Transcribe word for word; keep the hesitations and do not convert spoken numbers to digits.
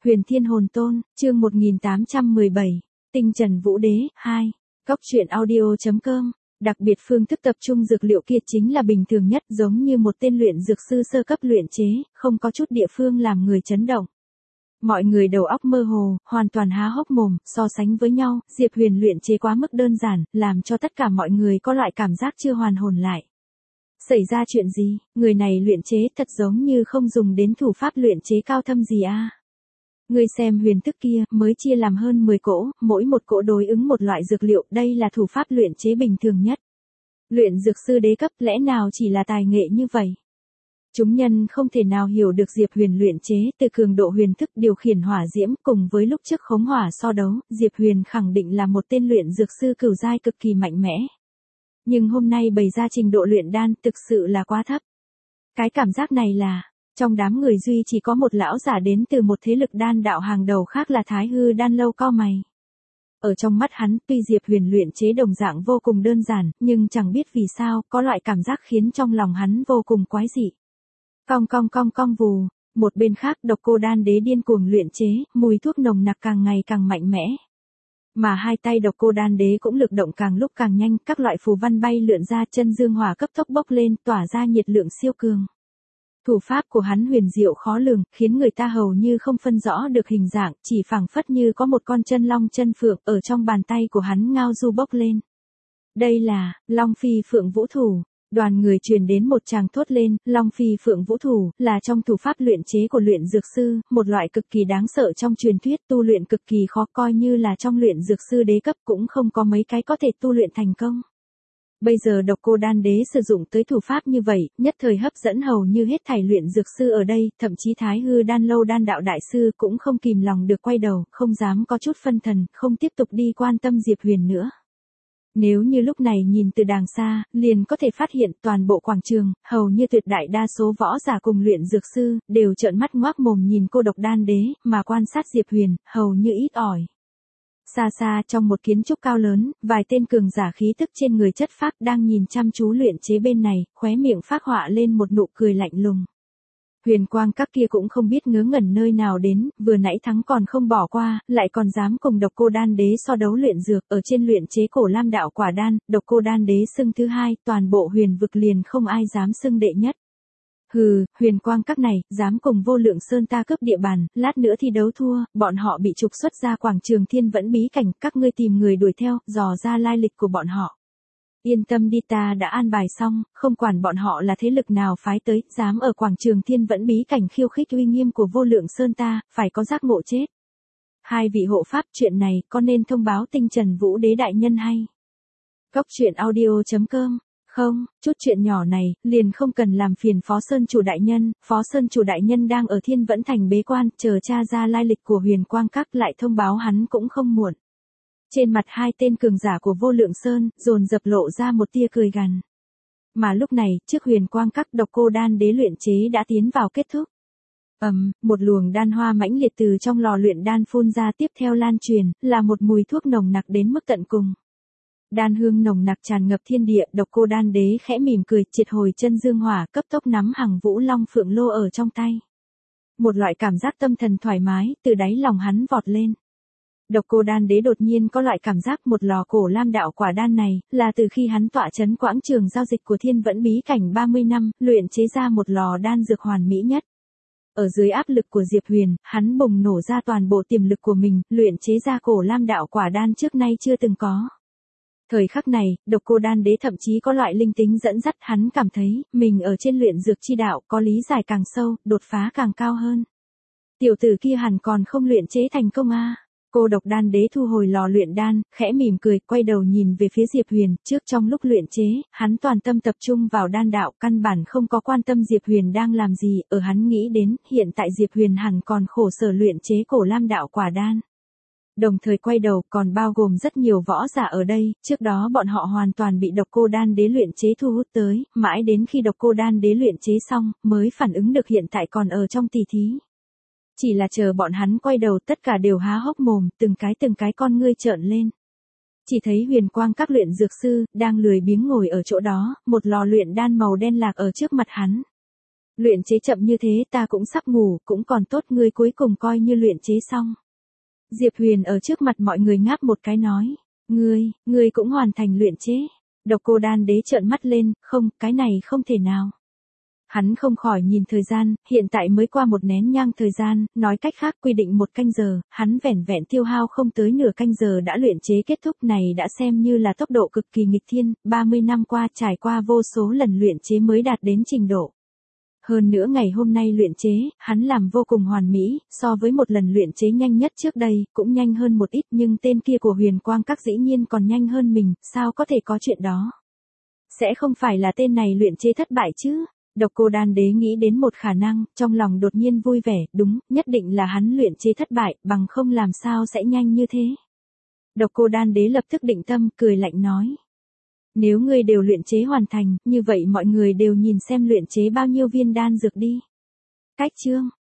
Huyền Thiên Hồn Tôn, chương một nghìn tám trăm mười bảy, Tinh Trần Vũ Đế, hai. Cóc truyện audio.com. Đặc biệt phương thức tập trung dược liệu kia chính là bình thường nhất, giống như một tên luyện dược sư sơ cấp luyện chế, không có chút địa phương làm người chấn động. Mọi người đầu óc mơ hồ, hoàn toàn há hốc mồm, so sánh với nhau, Diệp Huyền luyện chế quá mức đơn giản, làm cho tất cả mọi người có loại cảm giác chưa hoàn hồn lại. Xảy ra chuyện gì, người này luyện chế thật giống như không dùng đến thủ pháp luyện chế cao thâm gì a. À? Ngươi xem huyền thức kia, mới chia làm hơn mười cỗ, mỗi một cỗ đối ứng một loại dược liệu, đây là thủ pháp luyện chế bình thường nhất. Luyện dược sư đế cấp lẽ nào chỉ là tài nghệ như vậy? Chúng nhân không thể nào hiểu được Diệp Huyền luyện chế từ cường độ huyền thức điều khiển hỏa diễm cùng với lúc trước khống hỏa so đấu, Diệp Huyền khẳng định là một tên luyện dược sư cửu giai cực kỳ mạnh mẽ. Nhưng hôm nay bày ra trình độ luyện đan thực sự là quá thấp. Cái cảm giác này là, trong đám người duy chỉ có một lão giả đến từ một thế lực đan đạo hàng đầu khác là Thái Hư Đan Lâu cau mày. Ở trong mắt hắn, tuy Diệp Huyền luyện chế đồng dạng vô cùng đơn giản, nhưng chẳng biết vì sao, có loại cảm giác khiến trong lòng hắn vô cùng quái dị. Cong cong cong cong vù, một bên khác Độc Cô Đan Đế điên cuồng luyện chế, mùi thuốc nồng nặc càng ngày càng mạnh mẽ. Mà hai tay Độc Cô Đan Đế cũng lực động càng lúc càng nhanh, các loại phù văn bay lượn ra, chân dương hỏa cấp tốc bốc lên, tỏa ra nhiệt lượng siêu cường. Thủ pháp của hắn huyền diệu khó lường, khiến người ta hầu như không phân rõ được hình dạng, chỉ phảng phất như có một con chân long chân phượng ở trong bàn tay của hắn ngao du bốc lên. Đây là Long Phi Phượng Vũ Thủ. Đoàn người truyền đến một tràng thốt lên, Long Phi Phượng Vũ Thủ, là trong thủ pháp luyện chế của luyện dược sư, một loại cực kỳ đáng sợ trong truyền thuyết, tu luyện cực kỳ khó, coi như là trong luyện dược sư đế cấp cũng không có mấy cái có thể tu luyện thành công. Bây giờ Độc Cô Đan Đế sử dụng tới thủ pháp như vậy, nhất thời hấp dẫn hầu như hết thảy luyện dược sư ở đây, thậm chí Thái Hư Đan Lâu đan đạo đại sư cũng không kìm lòng được quay đầu, không dám có chút phân thần, không tiếp tục đi quan tâm Diệp Huyền nữa. Nếu như lúc này nhìn từ đàng xa, liền có thể phát hiện toàn bộ quảng trường, hầu như tuyệt đại đa số võ giả cùng luyện dược sư, đều trợn mắt ngoác mồm nhìn cô Độc Đan Đế, mà quan sát Diệp Huyền, hầu như ít ỏi. Xa xa trong một kiến trúc cao lớn, vài tên cường giả khí tức trên người chất phác đang nhìn chăm chú luyện chế bên này, khóe miệng phác họa lên một nụ cười lạnh lùng. Huyền quang các kia cũng không biết ngớ ngẩn nơi nào đến, vừa nãy thắng còn không bỏ qua, lại còn dám cùng Độc Cô Đan Đế so đấu luyện dược, ở trên luyện chế cổ lam đạo quả đan, Độc Cô Đan Đế xưng thứ hai, toàn bộ huyền vực liền không ai dám xưng đệ nhất. Hừ, huyền quang các này, dám cùng Vô Lượng Sơn ta cướp địa bàn, lát nữa thi đấu thua, bọn họ bị trục xuất ra quảng trường Thiên Vẫn bí cảnh, các ngươi tìm người đuổi theo, dò ra lai lịch của bọn họ. Yên tâm đi, ta đã an bài xong, không quản bọn họ là thế lực nào phái tới, dám ở quảng trường Thiên Vẫn bí cảnh khiêu khích uy nghiêm của Vô Lượng Sơn ta, phải có giác ngộ chết. Hai vị hộ pháp, chuyện này có nên thông báo Tinh Trần Vũ Đế đại nhân hay? Cóc truyện audio.com. Không, chút chuyện nhỏ này, liền không cần làm phiền Phó Sơn Chủ đại nhân, Phó Sơn Chủ đại nhân đang ở Thiên Vẫn thành bế quan, chờ tra ra lai lịch của Huyền Quang Các lại thông báo hắn cũng không muộn. Trên mặt hai tên cường giả của Vô Lượng Sơn, dồn dập lộ ra một tia cười gằn. Mà lúc này, trước Huyền Quang Các Độc Cô Đan Đế luyện chế đã tiến vào kết thúc. Ầm, um, một luồng đan hoa mãnh liệt từ trong lò luyện đan phun ra, tiếp theo lan truyền, là một mùi thuốc nồng nặc đến mức tận cùng. Đan hương nồng nặc tràn ngập thiên địa, Độc Cô Đan Đế khẽ mỉm cười, triệt hồi chân dương hỏa, cấp tốc nắm Hằng Vũ Long Phượng Lô ở trong tay. Một loại cảm giác tâm thần thoải mái, từ đáy lòng hắn vọt lên. Độc Cô Đan Đế đột nhiên có loại cảm giác một lò cổ lam đạo quả đan này, là từ khi hắn tọa chấn quãng trường giao dịch của Thiên Vẫn bí cảnh ba mươi năm, luyện chế ra một lò đan dược hoàn mỹ nhất. Ở dưới áp lực của Diệp Huyền, hắn bùng nổ ra toàn bộ tiềm lực của mình, luyện chế ra cổ lam đạo quả đan trước nay chưa từng có. Thời khắc này, Độc Cô Đan Đế thậm chí có loại linh tính dẫn dắt, hắn cảm thấy, mình ở trên luyện dược chi đạo, có lý giải càng sâu, đột phá càng cao hơn. Tiểu tử kia hẳn còn không luyện chế thành công a. À. Cô Độc Đan Đế thu hồi lò luyện đan, khẽ mỉm cười, quay đầu nhìn về phía Diệp Huyền, trước trong lúc luyện chế, hắn toàn tâm tập trung vào đan đạo, căn bản không có quan tâm Diệp Huyền đang làm gì, ở hắn nghĩ đến, hiện tại Diệp Huyền hẳn còn khổ sở luyện chế cổ lam đạo quả đan. Đồng thời quay đầu, còn bao gồm rất nhiều võ giả ở đây, trước đó bọn họ hoàn toàn bị Độc Cô Đan Đế luyện chế thu hút tới, mãi đến khi Độc Cô Đan Đế luyện chế xong, mới phản ứng được hiện tại còn ở trong tỉ thí. Chỉ là chờ bọn hắn quay đầu, tất cả đều há hốc mồm, từng cái từng cái con ngươi trợn lên. Chỉ thấy Huyền Quang Các luyện dược sư, đang lười biếng ngồi ở chỗ đó, một lò luyện đan màu đen lạc ở trước mặt hắn. Luyện chế chậm như thế ta cũng sắp ngủ, cũng còn tốt ngươi cuối cùng coi như luyện chế xong. Diệp Huyền ở trước mặt mọi người ngáp một cái nói, ngươi, ngươi cũng hoàn thành luyện chế. Độc Cô Đan Đế trợn mắt lên, không, cái này không thể nào. Hắn không khỏi nhìn thời gian, hiện tại mới qua một nén nhang thời gian, nói cách khác quy định một canh giờ, hắn vẻn vẹn tiêu hao không tới nửa canh giờ đã luyện chế kết thúc, này đã xem như là tốc độ cực kỳ nghịch thiên, ba mươi năm qua trải qua vô số lần luyện chế mới đạt đến trình độ. Hơn nữa ngày hôm nay luyện chế, hắn làm vô cùng hoàn mỹ, so với một lần luyện chế nhanh nhất trước đây, cũng nhanh hơn một ít, nhưng tên kia của Huyền Quang Các dĩ nhiên còn nhanh hơn mình, sao có thể có chuyện đó? Sẽ không phải là tên này luyện chế thất bại chứ? Độc Cô Đan Đế nghĩ đến một khả năng, trong lòng đột nhiên vui vẻ, đúng, nhất định là hắn luyện chế thất bại, bằng không làm sao sẽ nhanh như thế. Độc Cô Đan Đế lập tức định tâm, cười lạnh nói. Nếu ngươi đều luyện chế hoàn thành, như vậy mọi người đều nhìn xem luyện chế bao nhiêu viên đan dược đi. Cách chương,